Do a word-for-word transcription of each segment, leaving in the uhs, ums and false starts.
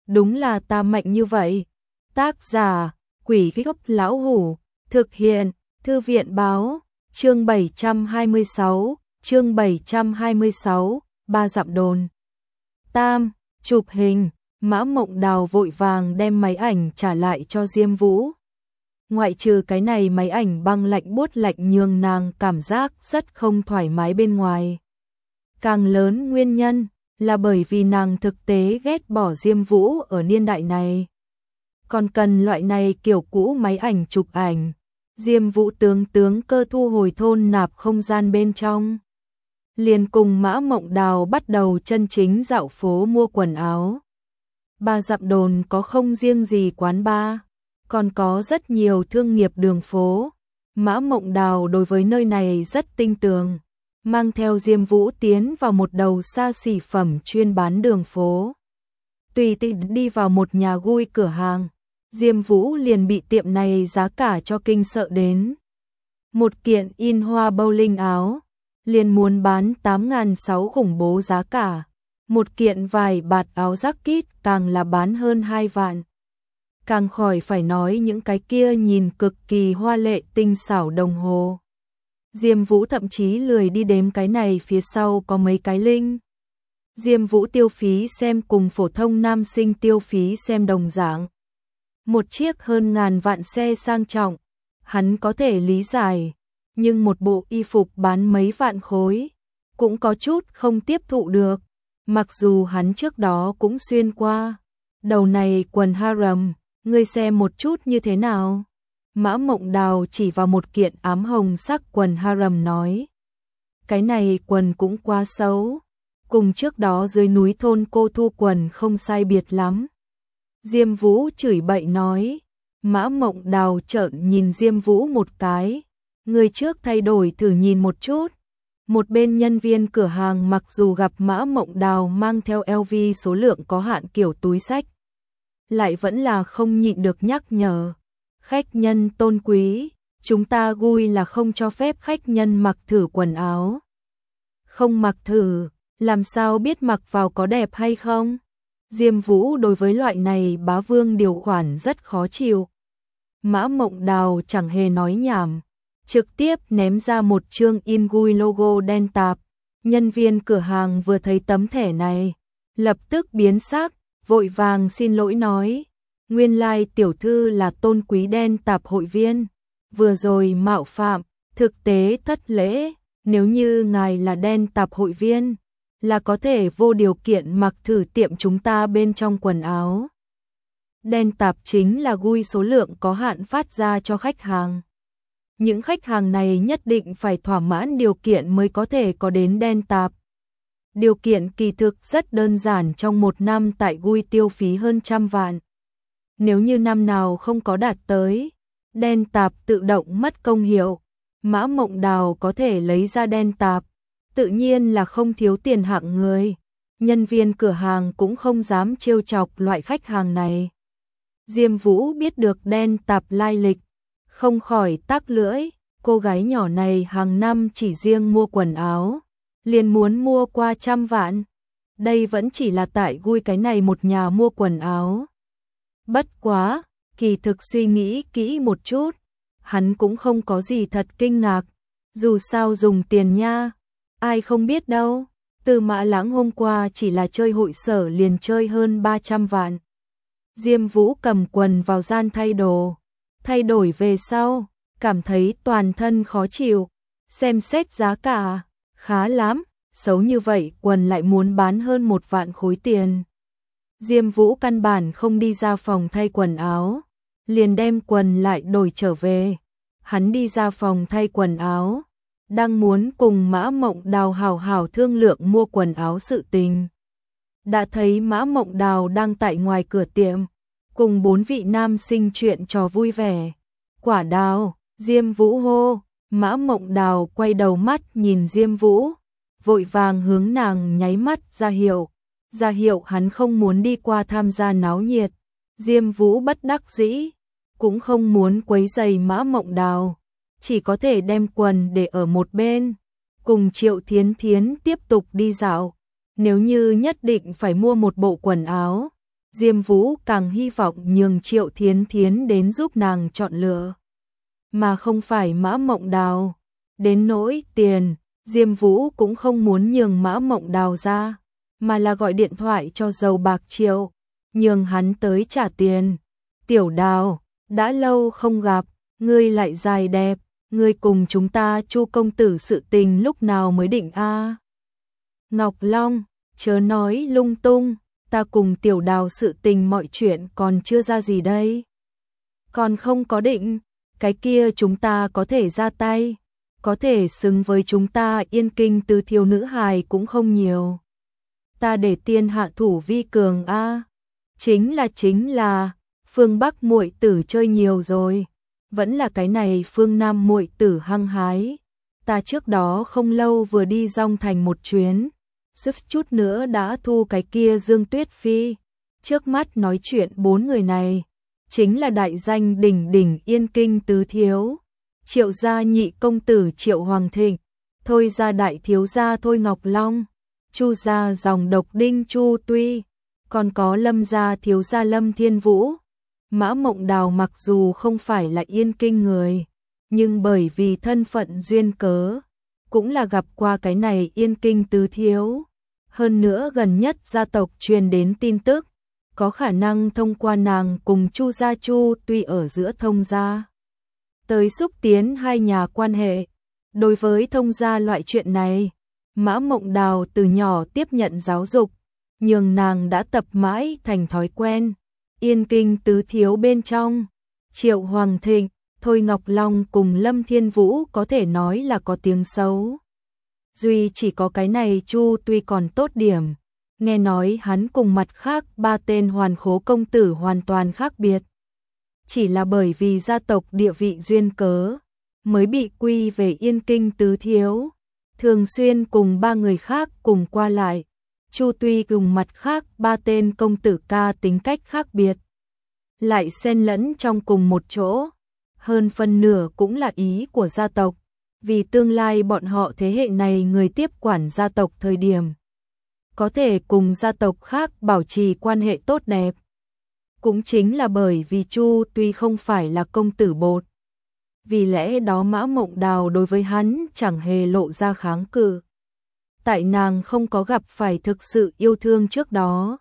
đúng là ta mạnh như vậy. Tác giả, Quỷ Gốc Lão Hủ, thực hiện, Thư viện Báo, chương bảy trăm hai mươi sáu, chương bảy trăm hai mươi sáu, ba dặm đồn. Tam, chụp hình, Mã Mộng Đào vội vàng đem máy ảnh trả lại cho Diêm Vũ. Ngoại trừ cái này máy ảnh băng lạnh buốt lạnh nhường nàng cảm giác rất không thoải mái bên ngoài. Càng lớn nguyên nhân là bởi vì nàng thực tế ghét bỏ Diêm Vũ ở niên đại này. Còn cần loại này kiểu cũ máy ảnh chụp ảnh. Diêm Vũ tướng tướng cơ thu hồi thôn nạp không gian bên trong. Liền cùng Mã Mộng Đào bắt đầu chân chính dạo phố mua quần áo. Ba dặm đồn có không riêng gì quán bar, còn có rất nhiều thương nghiệp đường phố. Mã Mộng Đào đối với nơi này rất tinh tường, mang theo Diêm Vũ tiến vào một đầu xa xỉ phẩm chuyên bán đường phố. Tùy tiện đi vào một nhà gui cửa hàng, Diêm Vũ liền bị tiệm này giá cả cho kinh sợ đến. Một kiện in hoa bowling áo, liền muốn bán tám nghìn sáu trăm khủng bố giá cả. Một kiện vải bạt áo jacket càng là bán hơn hai vạn. Càng khỏi phải nói những cái kia nhìn cực kỳ hoa lệ tinh xảo đồng hồ. Diêm Vũ thậm chí lười đi đếm cái này phía sau có mấy cái linh. Diêm Vũ tiêu phí xem cùng phổ thông nam sinh tiêu phí xem đồng dạng. Một chiếc hơn ngàn vạn xe sang trọng, hắn có thể lý giải, nhưng một bộ y phục bán mấy vạn khối, cũng có chút không tiếp thụ được, mặc dù hắn trước đó cũng xuyên qua. Đầu này quần harem, ngươi xem một chút như thế nào? Mã Mộng Đào chỉ vào một kiện ám hồng sắc quần harem nói. Cái này quần cũng quá xấu, cùng trước đó dưới núi thôn cô thu quần không sai biệt lắm. Diêm Vũ chửi bậy nói. Mã Mộng Đào trợn nhìn Diêm Vũ một cái. Người trước thay đổi thử nhìn một chút. Một bên nhân viên cửa hàng mặc dù gặp Mã Mộng Đào mang theo lờ vê số lượng có hạn kiểu túi xách, lại vẫn là không nhịn được nhắc nhở. Khách nhân tôn quý, chúng ta gui là không cho phép khách nhân mặc thử quần áo. Không mặc thử, làm sao biết mặc vào có đẹp hay không? Diêm Vũ đối với loại này bá vương điều khoản rất khó chịu. Mã Mộng Đào chẳng hề nói nhảm, trực tiếp ném ra một chương in gui logo đen tạp. Nhân viên cửa hàng vừa thấy tấm thẻ này, lập tức biến sắc, vội vàng xin lỗi nói. Nguyên lai like tiểu thư là tôn quý đen tạp hội viên, vừa rồi mạo phạm, thực tế thất lễ. Nếu như ngài là đen tạp hội viên, là có thể vô điều kiện mặc thử tiệm chúng ta bên trong quần áo. Đen tạp chính là gui số lượng có hạn phát ra cho khách hàng. Những khách hàng này nhất định phải thỏa mãn điều kiện mới có thể có đến đen tạp. Điều kiện kỳ thực rất đơn giản, trong một năm tại gui tiêu phí hơn trăm vạn. Nếu như năm nào không có đạt tới, đen tạp tự động mất công hiệu. Mã Mộng Đào có thể lấy ra đen tạp, tự nhiên là không thiếu tiền hạng người. Nhân viên cửa hàng cũng không dám trêu chọc loại khách hàng này. Diêm Vũ biết được đen tạp lai lịch, không khỏi tắc lưỡi. Cô gái nhỏ này hàng năm chỉ riêng mua quần áo, liền muốn mua qua trăm vạn. Đây vẫn chỉ là tại gui cái này một nhà mua quần áo. Bất quá, kỳ thực suy nghĩ kỹ một chút, hắn cũng không có gì thật kinh ngạc. Dù sao dùng tiền nha, ai không biết đâu. Từ Mã Lãng hôm qua chỉ là chơi hội sở liền chơi hơn ba trăm vạn. Diêm Vũ cầm quần vào gian thay đồ. Thay đổi về sau, cảm thấy toàn thân khó chịu. Xem xét giá cả, khá lắm. Xấu như vậy quần lại muốn bán hơn một vạn khối tiền. Diêm Vũ căn bản không đi ra phòng thay quần áo, liền đem quần lại đổi trở về. Hắn đi ra phòng thay quần áo, đang muốn cùng Mã Mộng Đào hào hào thương lượng mua quần áo sự tình. Đã thấy Mã Mộng Đào đang tại ngoài cửa tiệm, cùng bốn vị nam sinh chuyện trò vui vẻ. Quả Đào, Diêm Vũ hô. Mã Mộng Đào quay đầu mắt nhìn Diêm Vũ, vội vàng hướng nàng nháy mắt ra hiệu. Ra hiệu hắn không muốn đi qua tham gia náo nhiệt. Diêm Vũ bất đắc dĩ, cũng không muốn quấy rầy Mã Mộng Đào, chỉ có thể đem quần để ở một bên, cùng Triệu Thiến Thiến tiếp tục đi dạo. Nếu như nhất định phải mua một bộ quần áo, Diêm Vũ càng hy vọng nhường Triệu Thiến Thiến đến giúp nàng chọn lựa, mà không phải Mã Mộng Đào. Đến nỗi tiền, Diêm Vũ cũng không muốn nhường Mã Mộng Đào ra, mà là gọi điện thoại cho Dầu Bạc Triệu, nhường hắn tới trả tiền. Tiểu Đào, đã lâu không gặp, ngươi lại dài đẹp, ngươi cùng chúng ta Chu công tử sự tình lúc nào mới định a? Ngọc Long, chớ nói lung tung, ta cùng Tiểu Đào sự tình mọi chuyện còn chưa ra gì đây. Còn không có định, cái kia chúng ta có thể ra tay, có thể xứng với chúng ta Yên Kinh Tứ Thiếu nữ hài cũng không nhiều. Ta để tiên hạ thủ vi cường a. Chính là chính là, phương Bắc muội tử chơi nhiều rồi, vẫn là cái này phương Nam muội tử hăng hái. Ta trước đó không lâu vừa đi Dong Thành một chuyến, suýt chút nữa đã thu cái kia Dương Tuyết Phi. Trước mắt nói chuyện bốn người này, chính là đại danh đỉnh đỉnh Yên Kinh Tứ Thiếu, Triệu gia nhị công tử Triệu Hoàng Thịnh, Thôi gia đại thiếu gia Thôi Ngọc Long, Chu gia dòng độc đinh Chu Tuy, còn có Lâm gia thiếu gia Lâm Thiên Vũ. Mã Mộng Đào mặc dù không phải là Yên Kinh người, nhưng bởi vì thân phận duyên cớ, cũng là gặp qua cái này Yên Kinh Tứ Thiếu. Hơn nữa gần nhất gia tộc truyền đến tin tức, có khả năng thông qua nàng cùng Chu gia Chu Tuy ở giữa thông gia, tới xúc tiến hai nhà quan hệ. Đối với thông gia loại chuyện này, Mã Mộng Đào từ nhỏ tiếp nhận giáo dục, nhường nàng đã tập mãi thành thói quen. Yên Kinh Tứ Thiếu bên trong, Triệu Hoàng Thịnh, Thôi Ngọc Long cùng Lâm Thiên Vũ có thể nói là có tiếng xấu. Duy chỉ có cái này Chu Tuy còn tốt điểm, nghe nói hắn cùng mặt khác ba tên hoàn khố công tử hoàn toàn khác biệt. Chỉ là bởi vì gia tộc địa vị duyên cớ, mới bị quy về Yên Kinh Tứ Thiếu, thường xuyên cùng ba người khác cùng qua lại. Chu Tuy cùng mặt khác ba tên công tử ca tính cách khác biệt, lại xen lẫn trong cùng một chỗ, hơn phân nửa cũng là ý của gia tộc, vì tương lai bọn họ thế hệ này người tiếp quản gia tộc thời điểm, có thể cùng gia tộc khác bảo trì quan hệ tốt đẹp. Cũng chính là bởi vì Chu Tuy không phải là công tử bột, vì lẽ đó Mã Mộng Đào đối với hắn chẳng hề lộ ra kháng cự. Tại nàng không có gặp phải thực sự yêu thương trước đó,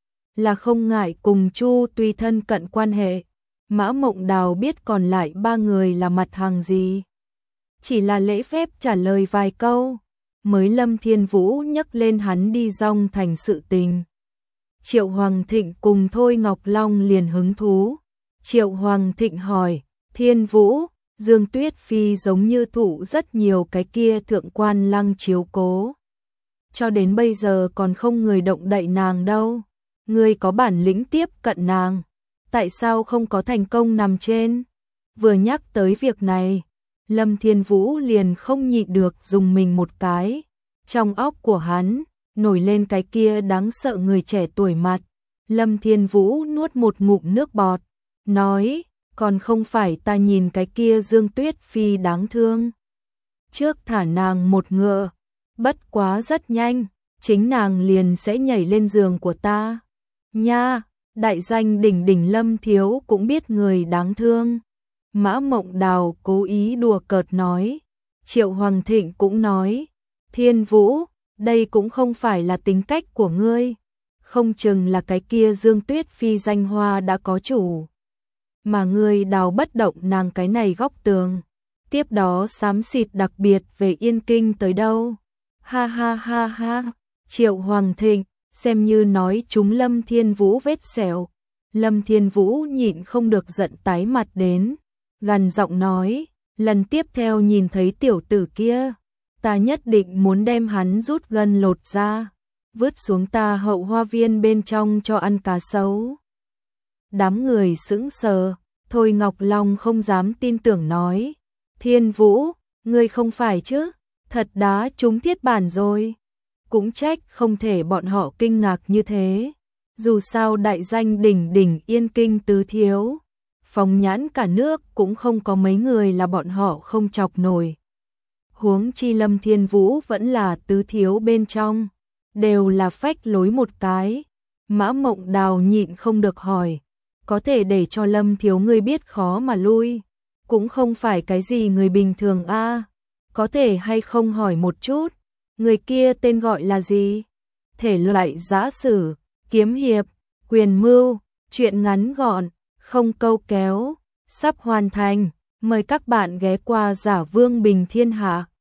là không ngại cùng Chu Tuy thân cận quan hệ. Mã Mộng Đào biết còn lại ba người là mặt hàng gì, chỉ là lễ phép trả lời vài câu, mới Lâm Thiên Vũ nhắc lên hắn đi Dong Thành sự tình. Triệu Hoàng Thịnh cùng Thôi Ngọc Long liền hứng thú. Triệu Hoàng Thịnh hỏi, Thiên Vũ, Dương Tuyết Phi giống như thụ rất nhiều cái kia thượng quan lăng chiếu cố, cho đến bây giờ còn không người động đậy nàng đâu. Ngươi có bản lĩnh tiếp cận nàng, tại sao không có thành công nằm trên? Vừa nhắc tới việc này, Lâm Thiên Vũ liền không nhịn được dùng mình một cái. Trong óc của hắn, nổi lên cái kia đáng sợ người trẻ tuổi mặt. Lâm Thiên Vũ nuốt một ngụm nước bọt, nói, còn không phải ta nhìn cái kia Dương Tuyết Phi đáng thương. Trước thả nàng một ngựa, bất quá rất nhanh, chính nàng liền sẽ nhảy lên giường của ta. Nha, đại danh đỉnh đỉnh Lâm Thiếu cũng biết người đáng thương. Mã Mộng Đào cố ý đùa cợt nói. Triệu Hoàng Thịnh cũng nói, Thiên Vũ, đây cũng không phải là tính cách của ngươi, không chừng là cái kia Dương Tuyết Phi danh hoa đã có chủ, mà ngươi đào bất động nàng cái này góc tường, tiếp đó xám xịt đặc biệt về Yên Kinh tới đâu. Ha ha ha ha. Triệu Hoàng Thịnh xem như nói chúng Lâm Thiên Vũ vết sẹo. Lâm Thiên Vũ nhịn không được giận tái mặt đến, gằn giọng nói, lần tiếp theo nhìn thấy tiểu tử kia, ta nhất định muốn đem hắn rút gân lột ra, vứt xuống ta hậu hoa viên bên trong cho ăn cá sấu. Đám người sững sờ, Thôi Ngọc Long không dám tin tưởng nói, Thiên Vũ, ngươi không phải chứ, thật đá trúng thiết bản rồi. Cũng trách không thể bọn họ kinh ngạc như thế, dù sao đại danh đỉnh đỉnh Yên Kinh Tứ Thiếu, phóng nhãn cả nước cũng không có mấy người là bọn họ không chọc nổi. Huống chi Lâm Thiên Vũ vẫn là tứ thiếu bên trong, đều là phách lối một cái, Mã Mộng Đào nhịn không được hỏi, có thể để cho Lâm thiếu ngươi biết khó mà lui, cũng không phải cái gì người bình thường a, có thể hay không hỏi một chút, người kia tên gọi là gì? Thể loại giã sử, kiếm hiệp, quyền mưu, truyện ngắn gọn, không câu kéo, sắp hoàn thành, mời các bạn ghé qua Giả Vương Bình Thiên Hạ.